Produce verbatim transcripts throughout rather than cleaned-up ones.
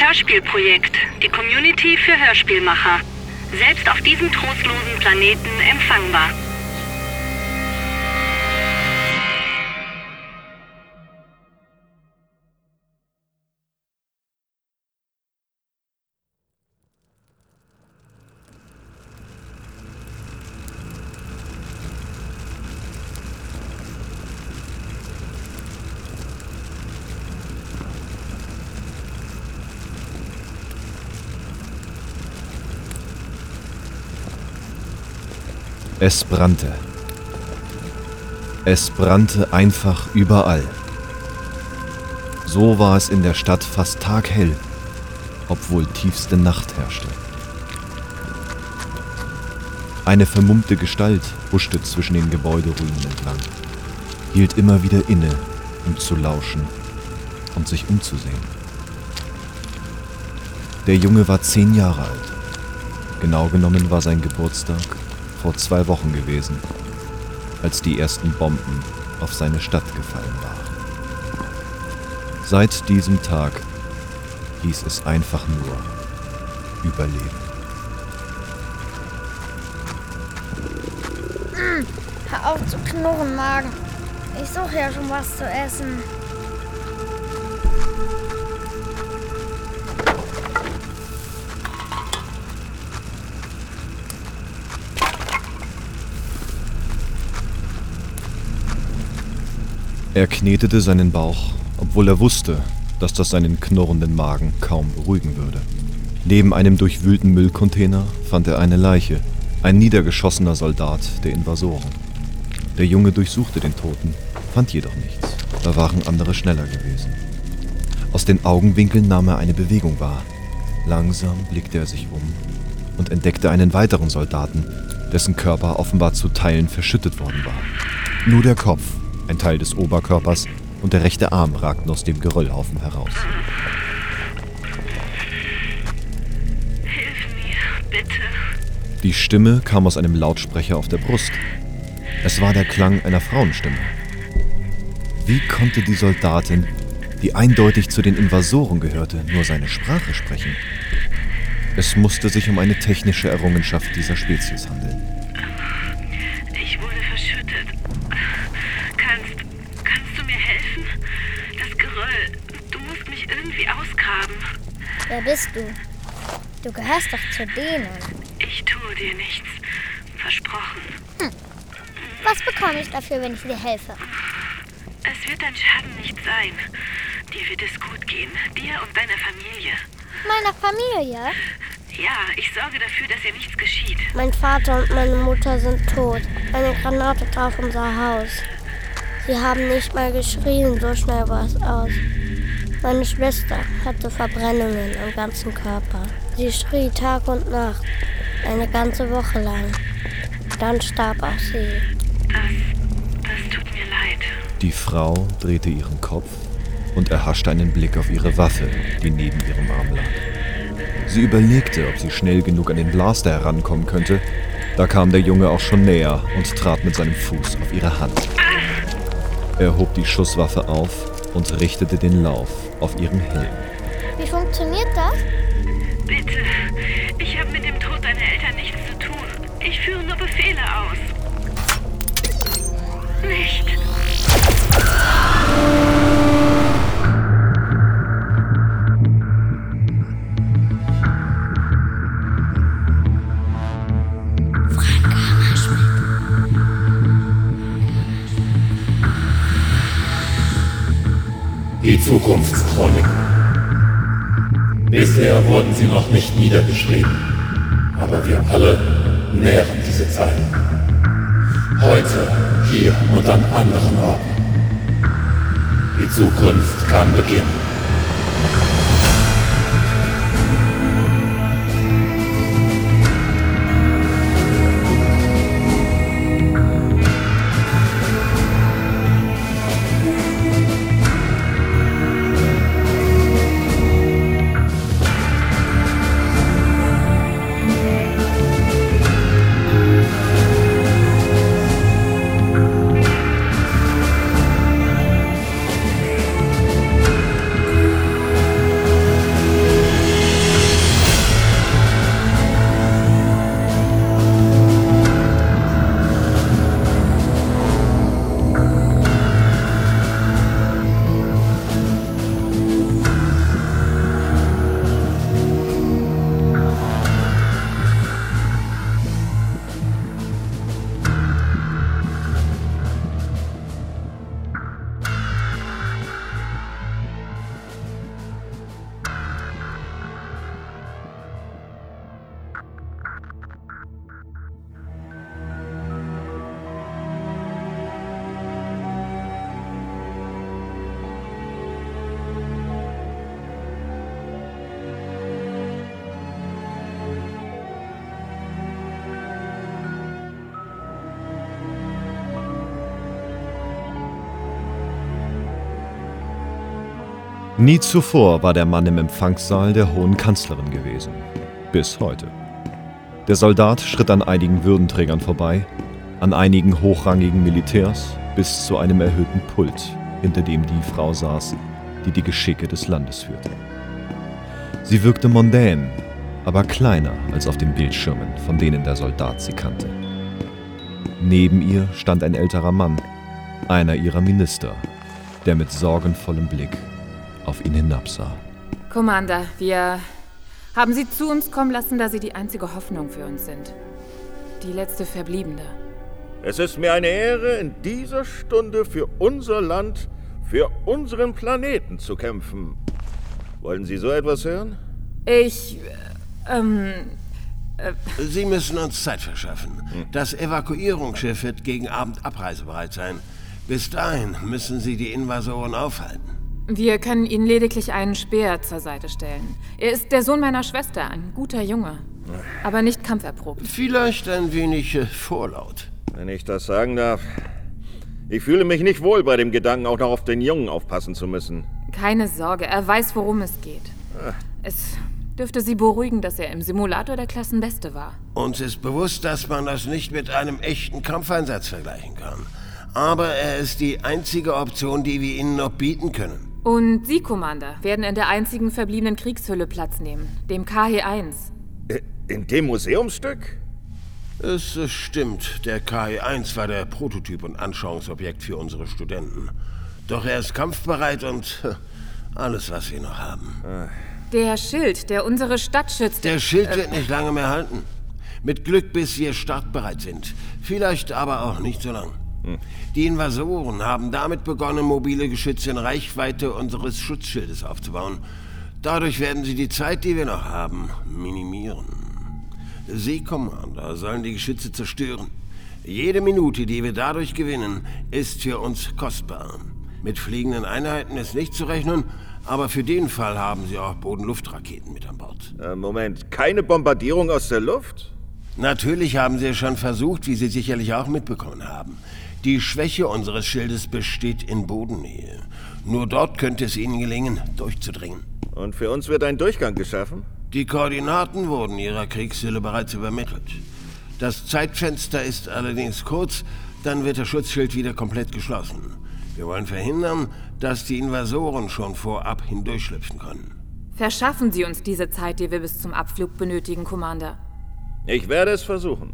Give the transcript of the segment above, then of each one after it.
Hörspielprojekt, die Community für Hörspielmacher. Selbst auf diesem trostlosen Planeten empfangbar. Es brannte. Es brannte einfach überall. So war es in der Stadt fast taghell, obwohl tiefste Nacht herrschte. Eine vermummte Gestalt huschte zwischen den Gebäuderuinen entlang, hielt immer wieder inne, um zu lauschen und sich umzusehen. Der Junge war zehn Jahre alt. Genau genommen war sein Geburtstag vor zwei Wochen gewesen, als die ersten Bomben auf seine Stadt gefallen waren. Seit diesem Tag hieß es einfach nur Überleben. Mm, hör auf zu knurren, Magen. Ich suche ja schon was zu essen. Er knetete seinen Bauch, obwohl er wusste, dass das seinen knurrenden Magen kaum beruhigen würde. Neben einem durchwühlten Müllcontainer fand er eine Leiche, ein niedergeschossener Soldat der Invasoren. Der Junge durchsuchte den Toten, fand jedoch nichts. Da waren andere schneller gewesen. Aus den Augenwinkeln nahm er eine Bewegung wahr. Langsam blickte er sich um und entdeckte einen weiteren Soldaten, dessen Körper offenbar zu Teilen verschüttet worden war. Nur der Kopf, ein Teil des Oberkörpers und der rechte Arm ragten aus dem Geröllhaufen heraus. Hilf mir, bitte. Die Stimme kam aus einem Lautsprecher auf der Brust. Es war der Klang einer Frauenstimme. Wie konnte die Soldatin, die eindeutig zu den Invasoren gehörte, nur seine Sprache sprechen? Es musste sich um eine technische Errungenschaft dieser Spezies handeln. Ich wurde verschüttet. Kannst, kannst du mir helfen? Das Geröll, du musst mich irgendwie ausgraben. Wer bist du? Du gehörst doch zu denen. Ich tue dir nichts. Versprochen. Hm. Was bekomme ich dafür, wenn ich dir helfe? Es wird dein Schaden nicht sein. Dir wird es gut gehen. Dir und deiner Familie. Meiner Familie? Ja, ich sorge dafür, dass ihr nichts geschieht. Mein Vater und meine Mutter sind tot. Eine Granate traf unser Haus. Sie haben nicht mal geschrien, so schnell war es aus. Meine Schwester hatte Verbrennungen am ganzen Körper. Sie schrie Tag und Nacht, eine ganze Woche lang. Dann starb auch sie. Das, das tut mir leid. Die Frau drehte ihren Kopf und erhaschte einen Blick auf ihre Waffe, die neben ihrem Arm lag. Sie überlegte, ob sie schnell genug an den Blaster herankommen könnte. Da kam der Junge auch schon näher und trat mit seinem Fuß auf ihre Hand. Er hob die Schusswaffe auf und richtete den Lauf auf ihren Helm. Wie funktioniert das? Bitte, ich habe mit dem Tod deiner Eltern nichts zu tun. Ich führe nur Befehle aus. Nicht. Die Zukunftschronik. Bisher wurden sie noch nicht niedergeschrieben, aber wir alle nähren diese Zeit. Heute, hier und an anderen Orten. Die Zukunft kann beginnen. Nie zuvor war der Mann im Empfangssaal der Hohen Kanzlerin gewesen. Bis heute. Der Soldat schritt an einigen Würdenträgern vorbei, an einigen hochrangigen Militärs, bis zu einem erhöhten Pult, hinter dem die Frau saß, die die Geschicke des Landes führte. Sie wirkte mondän, aber kleiner als auf den Bildschirmen, von denen der Soldat sie kannte. Neben ihr stand ein älterer Mann, einer ihrer Minister, der mit sorgenvollem Blick auf ihn hinabsah. Commander, wir haben Sie zu uns kommen lassen, da Sie die einzige Hoffnung für uns sind. Die letzte Verbliebene. Es ist mir eine Ehre, in dieser Stunde für unser Land, für unseren Planeten zu kämpfen. Wollen Sie so etwas hören? Ich, ähm... Äh, Sie müssen uns Zeit verschaffen. Das Evakuierungsschiff wird gegen Abend abreisebereit sein. Bis dahin müssen Sie die Invasoren aufhalten. Wir können Ihnen lediglich einen Speer zur Seite stellen. Er ist der Sohn meiner Schwester, ein guter Junge. Aber nicht kampferprobt. Vielleicht ein wenig äh, vorlaut. Wenn ich das sagen darf. Ich fühle mich nicht wohl bei dem Gedanken, auch noch auf den Jungen aufpassen zu müssen. Keine Sorge, er weiß, worum es geht. Ah. Es dürfte Sie beruhigen, dass er im Simulator der Klassenbeste war. Uns ist bewusst, dass man das nicht mit einem echten Kampfeinsatz vergleichen kann. Aber er ist die einzige Option, die wir Ihnen noch bieten können. Und Sie, Commander, werden in der einzigen verbliebenen Kriegshülle Platz nehmen, dem K H eins. In dem Museumsstück? Es stimmt, der K H eins war der Prototyp und Anschauungsobjekt für unsere Studenten. Doch er ist kampfbereit und alles, was wir noch haben. Der Schild, der unsere Stadt schützt... Der Schild wird nicht lange mehr halten. Mit Glück, bis wir startbereit sind. Vielleicht aber auch nicht so lang. Die Invasoren haben damit begonnen, mobile Geschütze in Reichweite unseres Schutzschildes aufzubauen. Dadurch werden sie die Zeit, die wir noch haben, minimieren. Sie, Commander, sollen die Geschütze zerstören. Jede Minute, die wir dadurch gewinnen, ist für uns kostbar. Mit fliegenden Einheiten ist nicht zu rechnen, aber für den Fall haben sie auch Boden-Luft-Raketen mit an Bord. Äh, Moment, keine Bombardierung aus der Luft? Natürlich haben sie es schon versucht, wie Sie sicherlich auch mitbekommen haben. Die Schwäche unseres Schildes besteht in Bodennähe. Nur dort könnte es ihnen gelingen, durchzudringen. Und für uns wird ein Durchgang geschaffen? Die Koordinaten wurden Ihrer Kriegshülle bereits übermittelt. Das Zeitfenster ist allerdings kurz, dann wird das Schutzschild wieder komplett geschlossen. Wir wollen verhindern, dass die Invasoren schon vorab hindurchschlüpfen können. Verschaffen Sie uns diese Zeit, die wir bis zum Abflug benötigen, Commander. Ich werde es versuchen.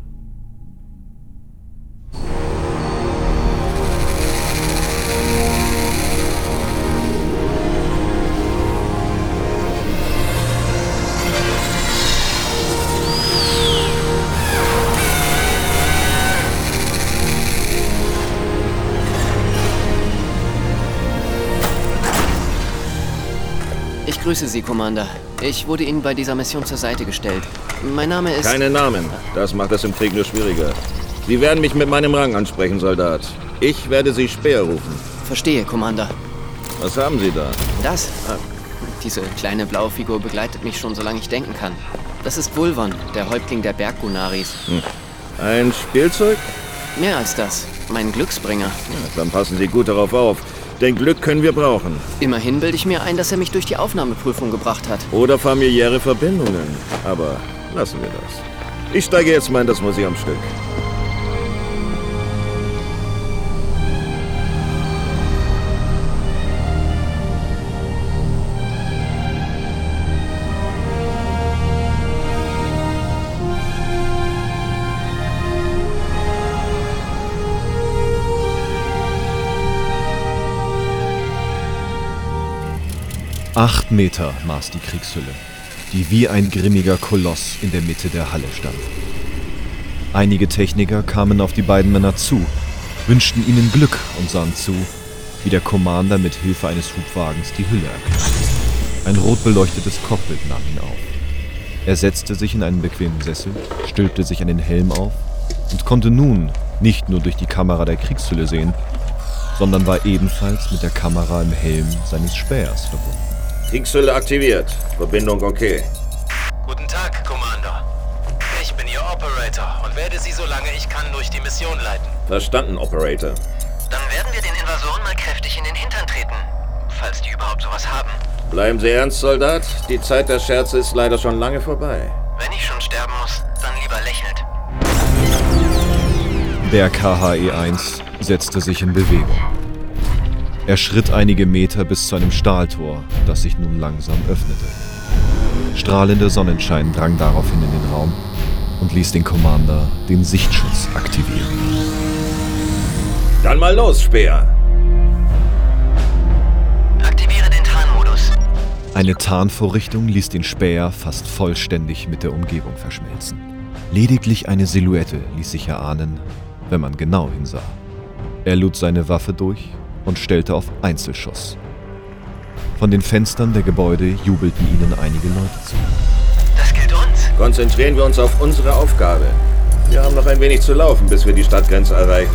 Ich grüße Sie, Commander. Ich wurde Ihnen bei dieser Mission zur Seite gestellt. Mein Name ist... Keine Namen. Das macht es im Krieg nur schwieriger. Sie werden mich mit meinem Rang ansprechen, Soldat. Ich werde Sie Speer rufen. Verstehe, Commander. Was haben Sie da? Das? Ah, diese kleine blaue Figur begleitet mich schon, solange ich denken kann. Das ist Vulvan, der Häuptling der Berggunaris. Hm. Ein Spielzeug? Mehr als das. Mein Glücksbringer. Ja, dann passen Sie gut darauf auf. Denn Glück können wir brauchen. Immerhin bilde ich mir ein, dass er mich durch die Aufnahmeprüfung gebracht hat. Oder familiäre Verbindungen. Aber lassen wir das. Ich steige jetzt mal in das Museumsstück. Acht Meter maß die Kriegshülle, die wie ein grimmiger Koloss in der Mitte der Halle stand. Einige Techniker kamen auf die beiden Männer zu, wünschten ihnen Glück und sahen zu, wie der Commander mit Hilfe eines Hubwagens die Hülle erklomm. Ein rot beleuchtetes Cockpit nahm ihn auf. Er setzte sich in einen bequemen Sessel, stülpte sich einen Helm auf und konnte nun nicht nur durch die Kamera der Kriegshülle sehen, sondern war ebenfalls mit der Kamera im Helm seines Spähers verbunden. Kriegshülle aktiviert. Verbindung okay. Guten Tag, Commander. Ich bin Ihr Operator und werde Sie, solange ich kann, durch die Mission leiten. Verstanden, Operator. Dann werden wir den Invasoren mal kräftig in den Hintern treten. Falls die überhaupt sowas haben. Bleiben Sie ernst, Soldat. Die Zeit der Scherze ist leider schon lange vorbei. Wenn ich schon sterben muss, dann lieber lächelnd. Der K H E eins setzte sich in Bewegung. Er schritt einige Meter bis zu einem Stahltor, das sich nun langsam öffnete. Strahlender Sonnenschein drang daraufhin in den Raum und ließ den Commander den Sichtschutz aktivieren. Dann mal los, Speer! Aktiviere den Tarnmodus. Eine Tarnvorrichtung ließ den Späher fast vollständig mit der Umgebung verschmelzen. Lediglich eine Silhouette ließ sich erahnen, wenn man genau hinsah. Er lud seine Waffe durch und stellte auf Einzelschuss. Von den Fenstern der Gebäude jubelten ihnen einige Leute zu. Das gilt uns. Konzentrieren wir uns auf unsere Aufgabe. Wir haben noch ein wenig zu laufen, bis wir die Stadtgrenze erreichen.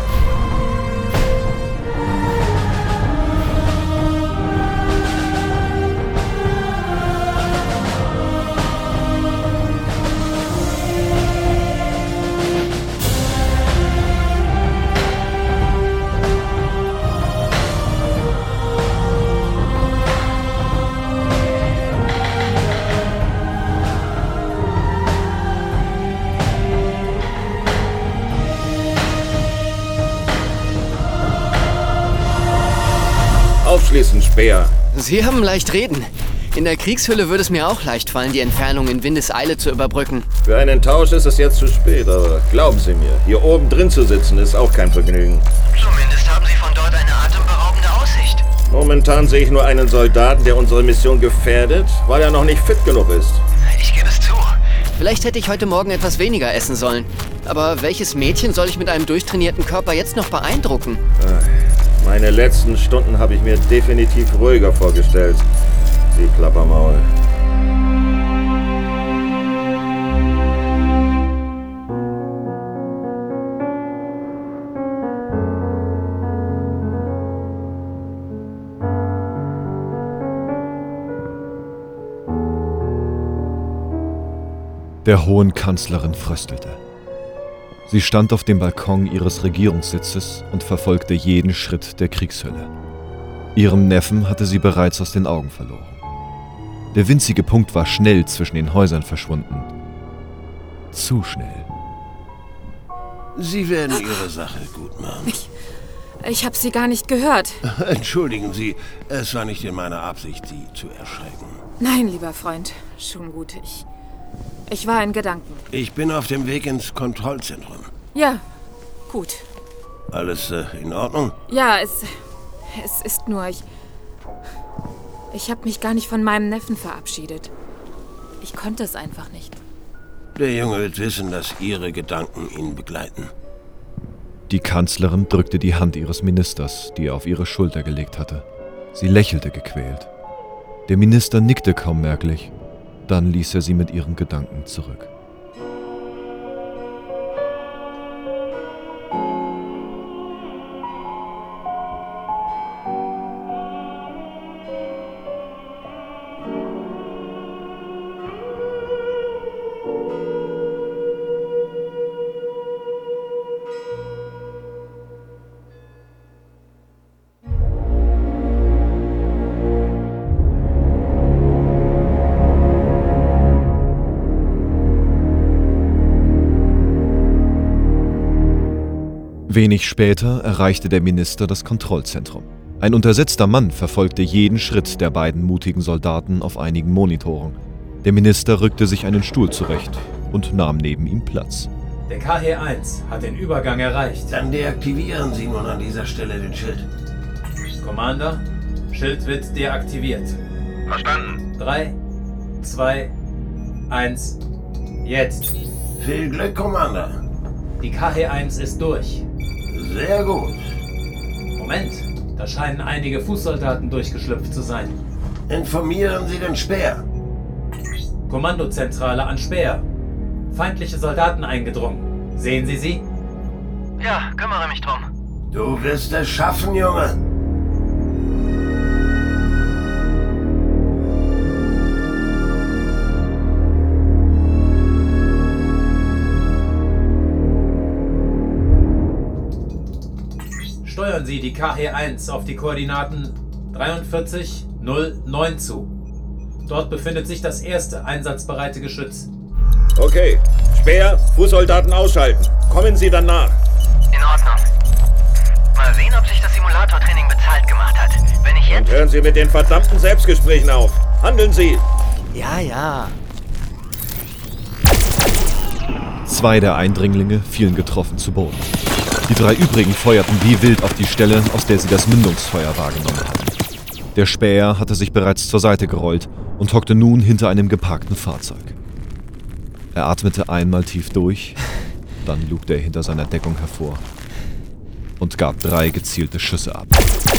Aufschließen, Speer. Sie haben leicht reden. In der Kriegshülle würde es mir auch leicht fallen, die Entfernung in Windeseile zu überbrücken. Für einen Tausch ist es jetzt zu spät, aber glauben Sie mir, hier oben drin zu sitzen ist auch kein Vergnügen. Zumindest haben Sie von dort eine atemberaubende Aussicht. Momentan sehe ich nur einen Soldaten, der unsere Mission gefährdet, weil er noch nicht fit genug ist. Ich gebe es zu. Vielleicht hätte ich heute Morgen etwas weniger essen sollen. Aber welches Mädchen soll ich mit einem durchtrainierten Körper jetzt noch beeindrucken? Meine letzten Stunden habe ich mir definitiv ruhiger vorgestellt. Sie Klappermaul. Der hohen Kanzlerin fröstelte. Sie stand auf dem Balkon ihres Regierungssitzes und verfolgte jeden Schritt der Kriegshölle. Ihrem Neffen hatte sie bereits aus den Augen verloren. Der winzige Punkt war schnell zwischen den Häusern verschwunden. Zu schnell. Sie werden Ihre Sache gut machen. Ich, ich habe Sie gar nicht gehört. Entschuldigen Sie, es war nicht in meiner Absicht, Sie zu erschrecken. Nein, lieber Freund, schon gut. Ich, ich war in Gedanken. Ich bin auf dem Weg ins Kontrollzentrum. Ja, gut. Alles äh, in Ordnung? Ja, es, es ist nur, ich... Ich habe mich gar nicht von meinem Neffen verabschiedet. Ich konnte es einfach nicht. Der Junge wird wissen, dass Ihre Gedanken ihn begleiten. Die Kanzlerin drückte die Hand ihres Ministers, die er auf ihre Schulter gelegt hatte. Sie lächelte gequält. Der Minister nickte kaum merklich. Dann ließ er sie mit ihren Gedanken zurück. Wenig später erreichte der Minister das Kontrollzentrum. Ein untersetzter Mann verfolgte jeden Schritt der beiden mutigen Soldaten auf einigen Monitoren. Der Minister rückte sich einen Stuhl zurecht und nahm neben ihm Platz. Der K H eins hat den Übergang erreicht. Dann deaktivieren Sie nun an dieser Stelle den Schild. Commander, Schild wird deaktiviert. Verstanden. Drei, zwei, eins, jetzt. Viel Glück, Commander. Die K H eins ist durch. Sehr gut. Moment, da scheinen einige Fußsoldaten durchgeschlüpft zu sein. Informieren Sie den Speer. Kommandozentrale an Speer. Feindliche Soldaten eingedrungen. Sehen Sie sie? Ja, kümmere mich drum. Du wirst es schaffen, Junge. Steuern Sie die K H eins auf die Koordinaten dreiundvierzig null neun zu. Dort befindet sich das erste einsatzbereite Geschütz. Okay. Speer, Fußsoldaten ausschalten. Kommen Sie dann nach. In Ordnung. Mal sehen, ob sich das Simulatortraining bezahlt gemacht hat. Wenn ich jetzt... Und hören Sie mit den verdammten Selbstgesprächen auf. Handeln Sie! Ja, ja. Zwei der Eindringlinge fielen getroffen zu Boden. Die drei übrigen feuerten wie wild auf die Stelle, aus der sie das Mündungsfeuer wahrgenommen hatten. Der Späher hatte sich bereits zur Seite gerollt und hockte nun hinter einem geparkten Fahrzeug. Er atmete einmal tief durch, dann lugte er hinter seiner Deckung hervor und gab drei gezielte Schüsse ab.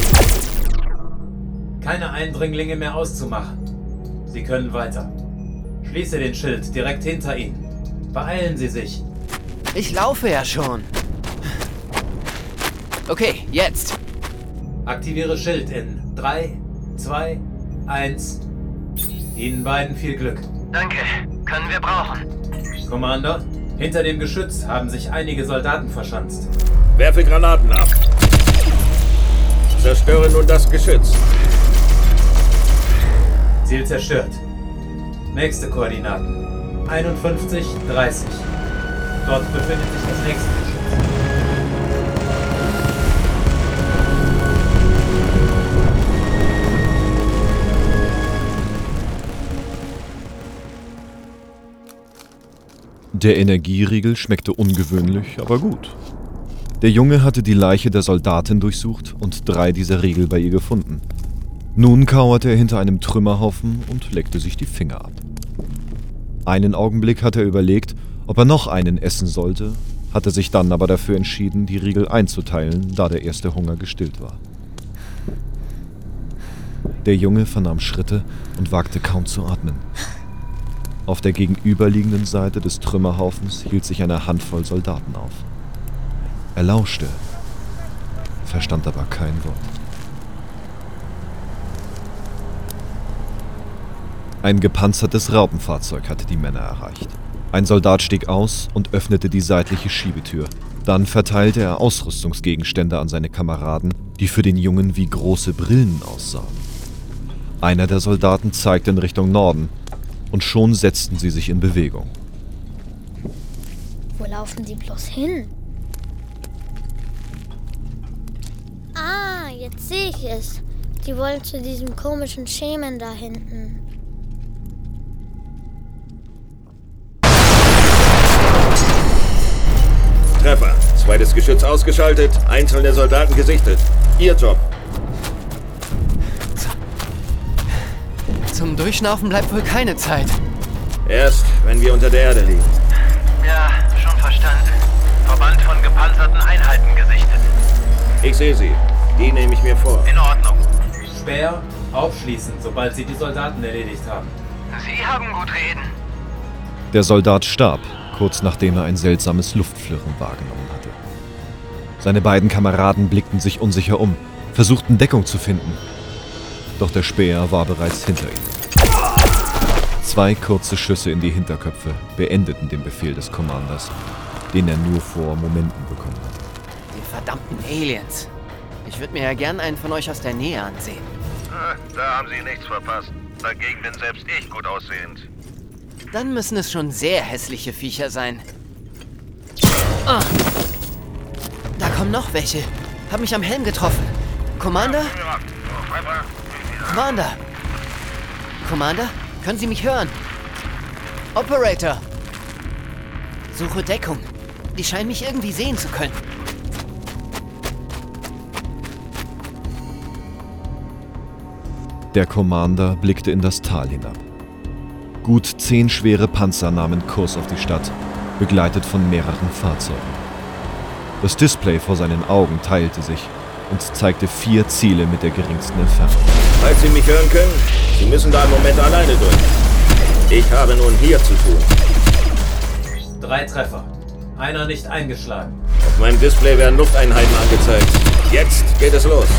Keine Eindringlinge mehr auszumachen. Sie können weiter. Schließe den Schild direkt hinter Ihnen. Beeilen Sie sich. Ich laufe ja schon. Okay, jetzt. Aktiviere Schild in drei, zwei, eins. Ihnen beiden viel Glück. Danke. Können wir brauchen. Commander, hinter dem Geschütz haben sich einige Soldaten verschanzt. Werfe Granaten ab. Zerstöre nun das Geschütz. Ziel zerstört. Nächste Koordinaten. einundfünfzig dreißig. Dort befindet sich das nächste Geschütz. Der Energieriegel schmeckte ungewöhnlich, aber gut. Der Junge hatte die Leiche der Soldatin durchsucht und drei dieser Riegel bei ihr gefunden. Nun kauerte er hinter einem Trümmerhaufen und leckte sich die Finger ab. Einen Augenblick hatte er überlegt, ob er noch einen essen sollte, hatte sich dann aber dafür entschieden, die Riegel einzuteilen, da der erste Hunger gestillt war. Der Junge vernahm Schritte und wagte kaum zu atmen. Auf der gegenüberliegenden Seite des Trümmerhaufens hielt sich eine Handvoll Soldaten auf. Er lauschte, verstand aber kein Wort. Ein gepanzertes Raupenfahrzeug hatte die Männer erreicht. Ein Soldat stieg aus und öffnete die seitliche Schiebetür. Dann verteilte er Ausrüstungsgegenstände an seine Kameraden, die für den Jungen wie große Brillen aussahen. Einer der Soldaten zeigte in Richtung Norden, und schon setzten sie sich in Bewegung. Wo laufen sie bloß hin? Ah, jetzt sehe ich es. Die wollen zu diesem komischen Schemen da hinten. Treffer. Zweites Geschütz ausgeschaltet, einzelne Soldaten gesichtet. Ihr Job. Zum Durchschnaufen bleibt wohl keine Zeit. Erst, wenn wir unter der Erde liegen. Ja, schon verstanden. Verband von gepanzerten Einheiten gesichtet. Ich sehe sie. Die nehme ich mir vor. In Ordnung. Speer, aufschließen, sobald Sie die Soldaten erledigt haben. Sie haben gut reden. Der Soldat starb, kurz nachdem er ein seltsames Luftflirren wahrgenommen hatte. Seine beiden Kameraden blickten sich unsicher um, versuchten Deckung zu finden. Doch der Späher war bereits hinter ihnen. Zwei kurze Schüsse in die Hinterköpfe beendeten den Befehl des Commanders, den er nur vor Momenten bekommen hatte. Die verdammten Aliens. Ich würde mir ja gern einen von euch aus der Nähe ansehen. Ah, da haben Sie nichts verpasst. Dagegen bin selbst ich gut aussehend. Dann müssen es schon sehr hässliche Viecher sein. Ah. Da kommen noch welche. Hab mich am Helm getroffen. Commander? Commander? Commander? Können Sie mich hören? Operator! Suche Deckung. Die scheinen mich irgendwie sehen zu können. Der Commander blickte in das Tal hinab. Gut zehn schwere Panzer nahmen Kurs auf die Stadt, begleitet von mehreren Fahrzeugen. Das Display vor seinen Augen teilte sich und zeigte vier Ziele mit der geringsten Entfernung. Falls Sie mich hören können, Sie müssen da im Moment alleine durch. Ich habe nun hier zu tun. Drei Treffer. Einer nicht eingeschlagen. Auf meinem Display werden Lufteinheiten angezeigt. Jetzt geht es los.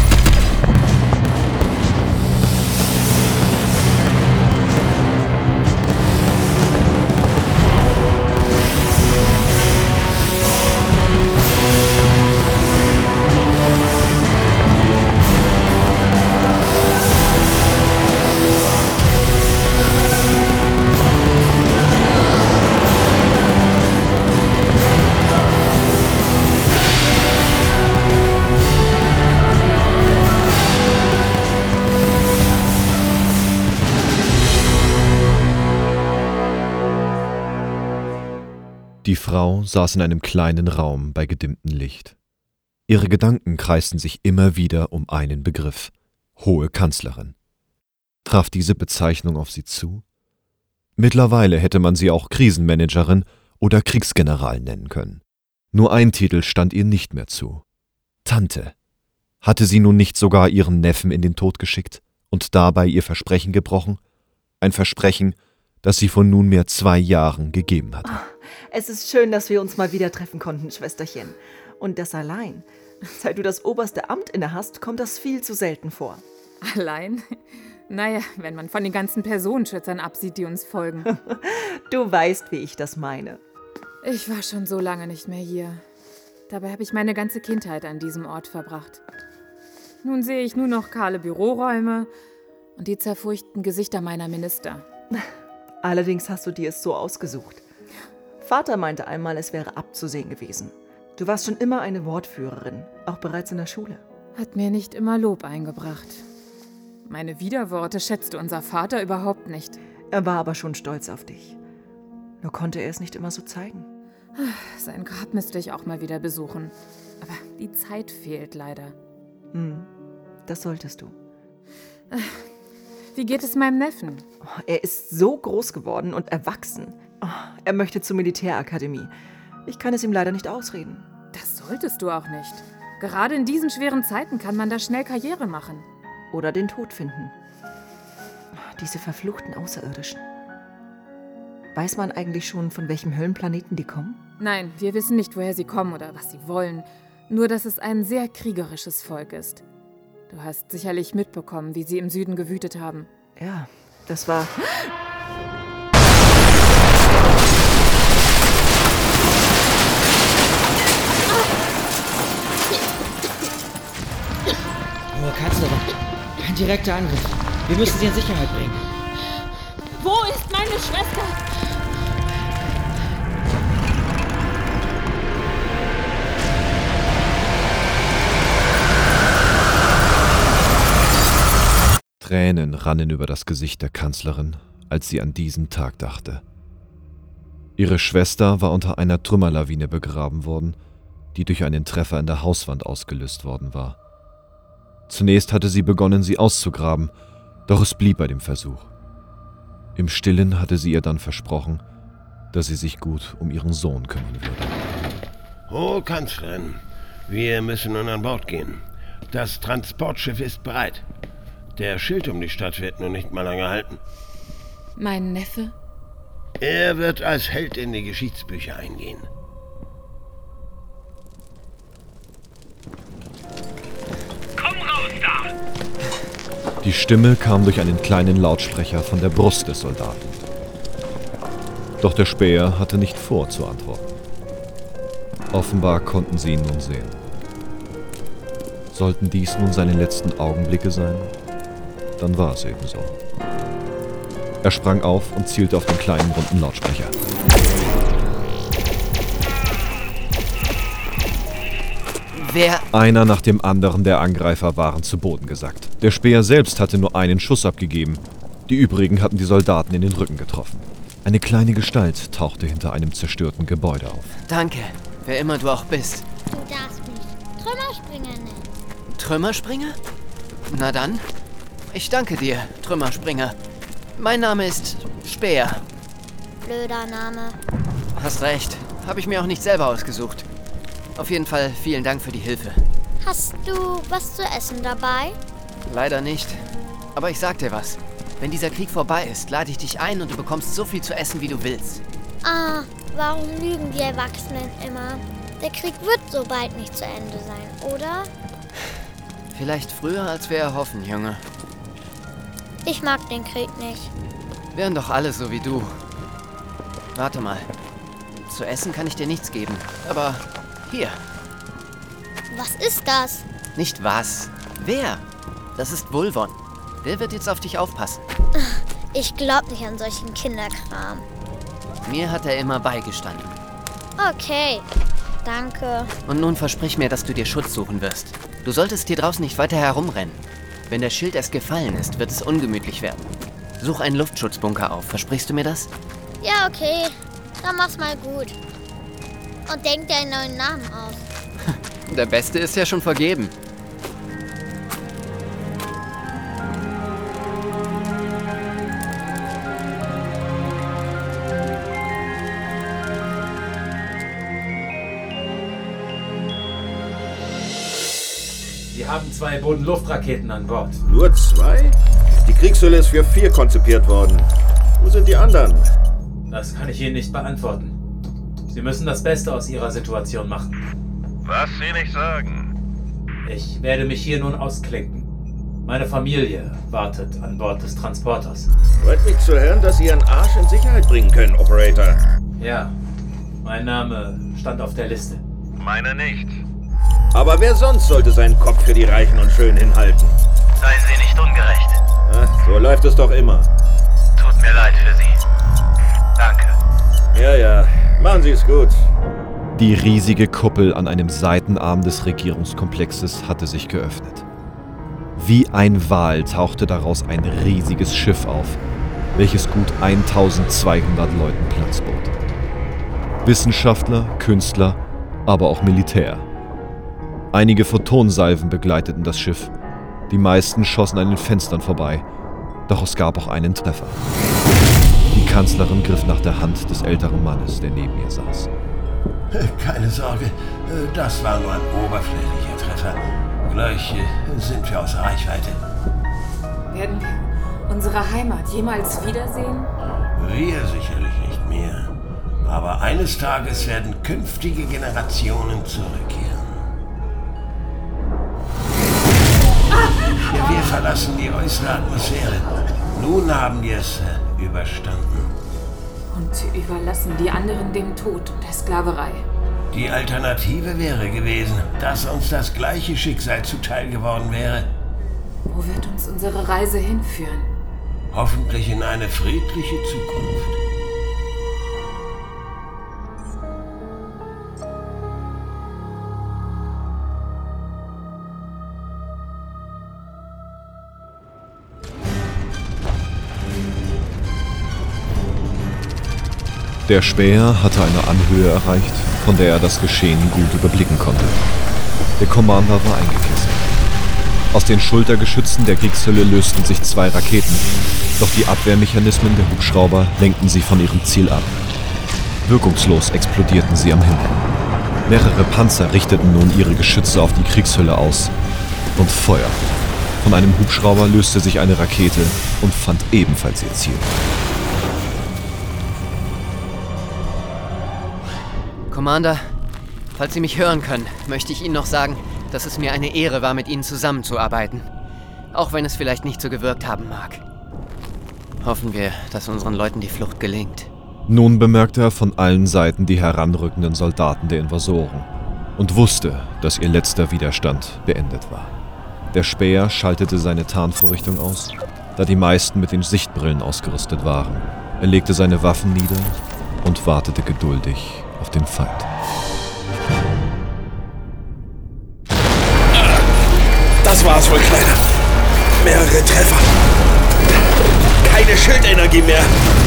Die Frau saß in einem kleinen Raum bei gedimmtem Licht. Ihre Gedanken kreisten sich immer wieder um einen Begriff: Hohe Kanzlerin. Traf diese Bezeichnung auf sie zu? Mittlerweile hätte man sie auch Krisenmanagerin oder Kriegsgeneral nennen können. Nur ein Titel stand ihr nicht mehr zu: Tante. Hatte sie nun nicht sogar ihren Neffen in den Tod geschickt und dabei ihr Versprechen gebrochen? Ein Versprechen, das sie vor nunmehr zwei Jahren gegeben hatte. Es ist schön, dass wir uns mal wieder treffen konnten, Schwesterchen. Und das allein. Seit du das oberste Amt inne hast, kommt das viel zu selten vor. Allein? Naja, wenn man von den ganzen Personenschützern absieht, die uns folgen. Du weißt, wie ich das meine. Ich war schon so lange nicht mehr hier. Dabei habe ich meine ganze Kindheit an diesem Ort verbracht. Nun sehe ich nur noch kahle Büroräume und die zerfurchten Gesichter meiner Minister. Allerdings hast du dir es so ausgesucht. Vater meinte einmal, es wäre abzusehen gewesen. Du warst schon immer eine Wortführerin, auch bereits in der Schule. Hat mir nicht immer Lob eingebracht. Meine Widerworte schätzte unser Vater überhaupt nicht. Er war aber schon stolz auf dich. Nur konnte er es nicht immer so zeigen. Sein Grab müsste ich auch mal wieder besuchen. Aber die Zeit fehlt leider. Hm, das solltest du. Wie geht es meinem Neffen? Oh, er ist so groß geworden und erwachsen. Oh, er möchte zur Militärakademie. Ich kann es ihm leider nicht ausreden. Das solltest du auch nicht. Gerade in diesen schweren Zeiten kann man da schnell Karriere machen. Oder den Tod finden. Diese verfluchten Außerirdischen. Weiß man eigentlich schon, von welchem Höllenplaneten die kommen? Nein, wir wissen nicht, woher sie kommen oder was sie wollen. Nur, dass es ein sehr kriegerisches Volk ist. Du hast sicherlich mitbekommen, wie sie im Süden gewütet haben. Ja, das war... Hohe Kanzlerin, ein direkter Angriff. Wir müssen sie in Sicherheit bringen. Wo ist meine Schwester? Tränen rannen über das Gesicht der Kanzlerin, als sie an diesen Tag dachte. Ihre Schwester war unter einer Trümmerlawine begraben worden, die durch einen Treffer in der Hauswand ausgelöst worden war. Zunächst hatte sie begonnen, sie auszugraben, doch es blieb bei dem Versuch. Im Stillen hatte sie ihr dann versprochen, dass sie sich gut um ihren Sohn kümmern würde. Hohe Kanzlerin, wir müssen nun an Bord gehen. Das Transportschiff ist bereit. Der Schild um die Stadt wird nun nicht mal lange halten. Mein Neffe? Er wird als Held in die Geschichtsbücher eingehen. Komm raus da! Die Stimme kam durch einen kleinen Lautsprecher von der Brust des Soldaten. Doch der Späher hatte nicht vor, zu antworten. Offenbar konnten sie ihn nun sehen. Sollten dies nun seine letzten Augenblicke sein? Dann war es eben so. Er sprang auf und zielte auf den kleinen runden Lautsprecher. Wer? Einer nach dem anderen der Angreifer waren zu Boden gesackt. Der Späher selbst hatte nur einen Schuss abgegeben. Die übrigen hatten die Soldaten in den Rücken getroffen. Eine kleine Gestalt tauchte hinter einem zerstörten Gebäude auf. Danke, wer immer du auch bist. Du darfst mich Trümmerspringer nennen. Trümmerspringer? Na dann. Ich danke dir, Trümmerspringer. Mein Name ist Späher. Blöder Name. Hast recht. Habe ich mir auch nicht selber ausgesucht. Auf jeden Fall vielen Dank für die Hilfe. Hast du was zu essen dabei? Leider nicht. Aber ich sag dir was. Wenn dieser Krieg vorbei ist, lade ich dich ein und du bekommst so viel zu essen, wie du willst. Ah, warum lügen die Erwachsenen immer? Der Krieg wird so bald nicht zu Ende sein, oder? Vielleicht früher, als wir erhoffen, Junge. Ich mag den Krieg nicht. Wären doch alle so wie du. Warte mal. Zu essen kann ich dir nichts geben. Aber hier. Was ist das? Nicht was. Wer? Das ist Vulvon. Der wird jetzt auf dich aufpassen. Ich glaub nicht an solchen Kinderkram. Mir hat er immer beigestanden. Okay, danke. Und nun versprich mir, dass du dir Schutz suchen wirst. Du solltest hier draußen nicht weiter herumrennen. Wenn der Schild erst gefallen ist, wird es ungemütlich werden. Such einen Luftschutzbunker auf. Versprichst du mir das? Ja, okay. Dann mach's mal gut. und denkt dir einen neuen Namen aus. Der beste ist ja schon vergeben. Wir haben zwei Boden-Luft-Raketen an Bord. Nur zwei? Die Kriegshülle ist für vier konzipiert worden. Wo sind die anderen? Das kann ich Ihnen nicht beantworten. Sie müssen das Beste aus Ihrer Situation machen. Was Sie nicht sagen. Ich werde mich hier nun ausklinken. Meine Familie wartet an Bord des Transporters. Freut mich zu hören, dass Sie Ihren Arsch in Sicherheit bringen können, Operator. Ja, mein Name stand auf der Liste. Meine nicht. Aber wer sonst sollte seinen Kopf für die Reichen und Schönen hinhalten? Seien Sie nicht ungerecht. Ach, so läuft es doch immer. Tut mir leid für Sie. Danke. Ja, ja. Machen Sie es gut. Die riesige Kuppel an einem Seitenarm des Regierungskomplexes hatte sich geöffnet. Wie ein Wal tauchte daraus ein riesiges Schiff auf, welches gut eintausendzweihundert Leuten Platz bot. Wissenschaftler, Künstler, aber auch Militär. Einige Photonsalven begleiteten das Schiff. Die meisten schossen an den Fenstern vorbei, doch es gab auch einen Treffer. Die Kanzlerin griff nach der Hand des älteren Mannes, der neben ihr saß. Keine Sorge, das war nur ein oberflächlicher Treffer. Gleich sind wir außer Reichweite. Werden wir unsere Heimat jemals wiedersehen? Wir sicherlich nicht mehr. Aber eines Tages werden künftige Generationen zurückkehren. Ja, wir verlassen die äußere Atmosphäre. Nun haben wir es äh, überstanden. Und überlassen die anderen dem Tod und der Sklaverei. Die Alternative wäre gewesen, dass uns das gleiche Schicksal zuteil geworden wäre. Wo wird uns unsere Reise hinführen? Hoffentlich in eine friedliche Zukunft. Der Späher hatte eine Anhöhe erreicht, von der er das Geschehen gut überblicken konnte. Der Commander war eingekesselt. Aus den Schultergeschützen der Kriegshülle lösten sich zwei Raketen, doch die Abwehrmechanismen der Hubschrauber lenkten sie von ihrem Ziel ab. Wirkungslos explodierten sie am Himmel. Mehrere Panzer richteten nun ihre Geschütze auf die Kriegshülle aus und Feuer. Von einem Hubschrauber löste sich eine Rakete und fand ebenfalls ihr Ziel. Commander, falls Sie mich hören können, möchte ich Ihnen noch sagen, dass es mir eine Ehre war, mit Ihnen zusammenzuarbeiten. Auch wenn es vielleicht nicht so gewirkt haben mag. Hoffen wir, dass unseren Leuten die Flucht gelingt. Nun bemerkte er von allen Seiten die heranrückenden Soldaten der Invasoren und wusste, dass ihr letzter Widerstand beendet war. Der Späher schaltete seine Tarnvorrichtung aus, da die meisten mit den Sichtbrillen ausgerüstet waren. Er legte seine Waffen nieder und wartete geduldig auf den Feind. Das war's wohl, Kleiner. Mehrere Treffer. Keine Schildenergie mehr.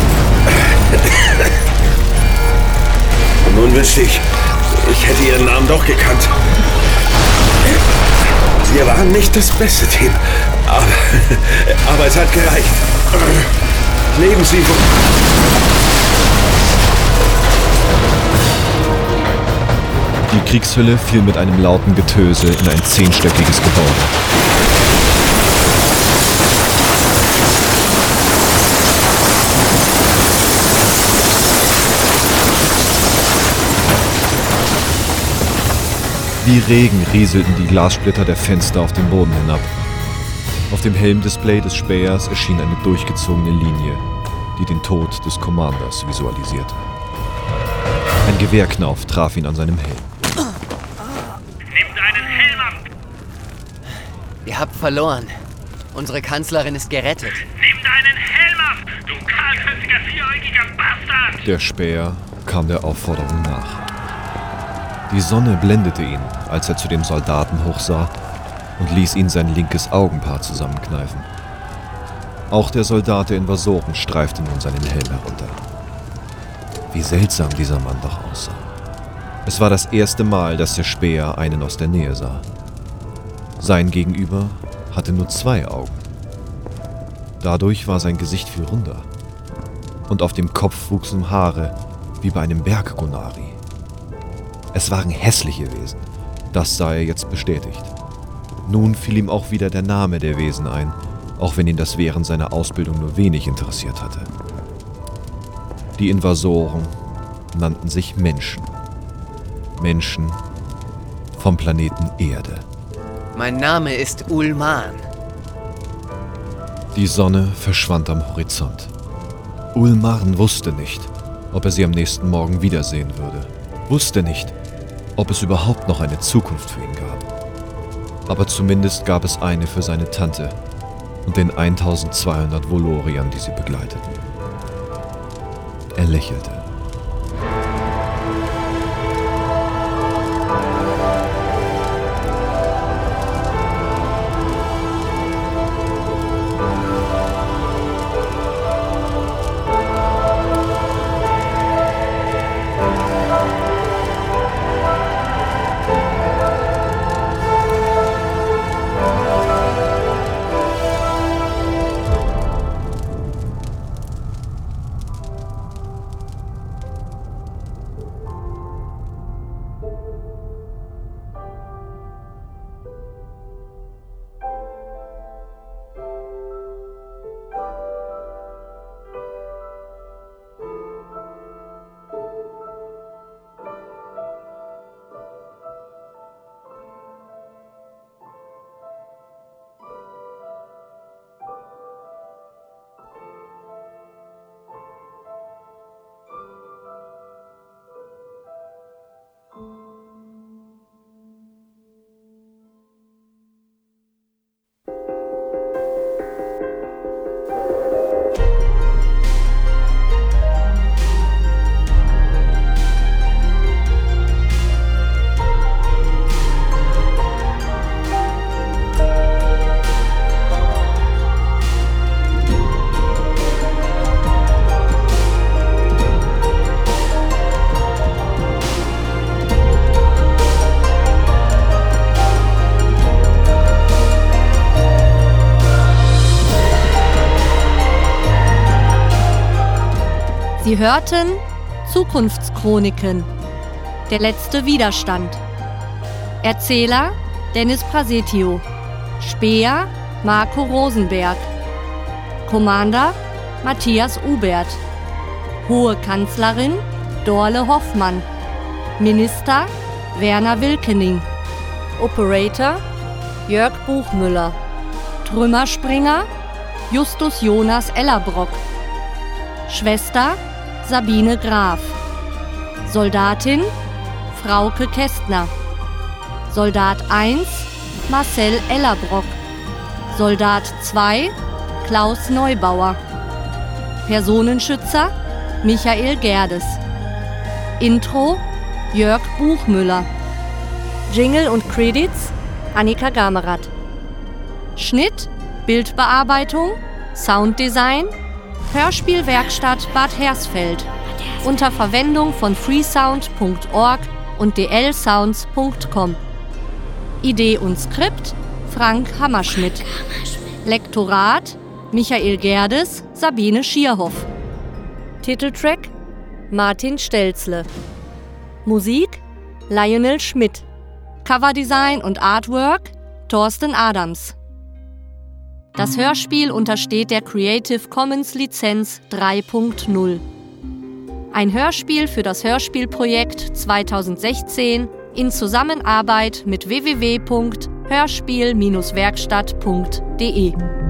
Nun wüsste ich, ich hätte Ihren Namen doch gekannt. Wir waren nicht das beste Team, aber, aber es hat gereicht. Leben Sie wohl. Die Kriegshülle fiel mit einem lauten Getöse in ein zehnstöckiges Gebäude. Wie Regen rieselten die Glassplitter der Fenster auf den Boden hinab. Auf dem Helmdisplay des Spähers erschien eine durchgezogene Linie, die den Tod des Commanders visualisierte. Ein Gewehrknauf traf ihn an seinem Helm. Nimm deinen Helm ab! Ihr habt verloren. Unsere Kanzlerin ist gerettet. Nimm deinen Helm ab, du kahlköpfiger, vieräugiger Bastard! Der Späher kam der Aufforderung nach. Die Sonne blendete ihn, als er zu dem Soldaten hochsah und ließ ihn sein linkes Augenpaar zusammenkneifen. Auch der Soldat der Invasoren streifte nun seinen Helm herunter. Wie seltsam dieser Mann doch aussah. Es war das erste Mal, dass der Späher einen aus der Nähe sah. Sein Gegenüber hatte nur zwei Augen. Dadurch war sein Gesicht viel runder. Und auf dem Kopf wuchsen Haare, wie bei einem Berggonari. Es waren hässliche Wesen, das sah er jetzt bestätigt. Nun fiel ihm auch wieder der Name der Wesen ein, auch wenn ihn das während seiner Ausbildung nur wenig interessiert hatte. Die Invasoren nannten sich Menschen. Menschen vom Planeten Erde. Mein Name ist Ulman. Die Sonne verschwand am Horizont. Ulmarn wusste nicht, ob er sie am nächsten Morgen wiedersehen würde. Wusste nicht, ob es überhaupt noch eine Zukunft für ihn gab. Aber zumindest gab es eine für seine Tante und den eintausendzweihundert Voloriern, die sie begleiteten. Er lächelte. Sie hörten Zukunftschroniken. Der letzte Widerstand. Erzähler Dennis Prasetio. Späher Marco Rosenberg. Commander Matthias Ubert. Hohe Kanzlerin Dorle Hoffmann. Minister Werner Wilkening. Operator Jörg Buchmüller. Trümmerspringer Justus Jonas Ellerbrock. Schwester Sabine Graf. Soldatin Frauke Kästner. Soldat eins Marcel Ellerbrock. Soldat zwei Klaus Neubauer. Personenschützer Michael Gerdes. Intro Jörg Buchmüller. Jingle und Credits Annika Gamerath. Schnitt, Bildbearbeitung, Sounddesign Hörspielwerkstatt Bad Hersfeld unter Verwendung von freesound punkt org und d l sounds punkt com. Idee und Skript Frank Hammerschmidt. Lektorat Michael Gerdes, Sabine Schierhoff. Titeltrack Martin Stelzle. Musik Lionel Schmidt. Coverdesign und Artwork Thorsten Adams. Das Hörspiel untersteht der Creative Commons Lizenz drei Punkt null. Ein Hörspiel für das Hörspielprojekt zweitausendsechzehn in Zusammenarbeit mit w w w punkt hörspiel Bindestrich werkstatt punkt d e.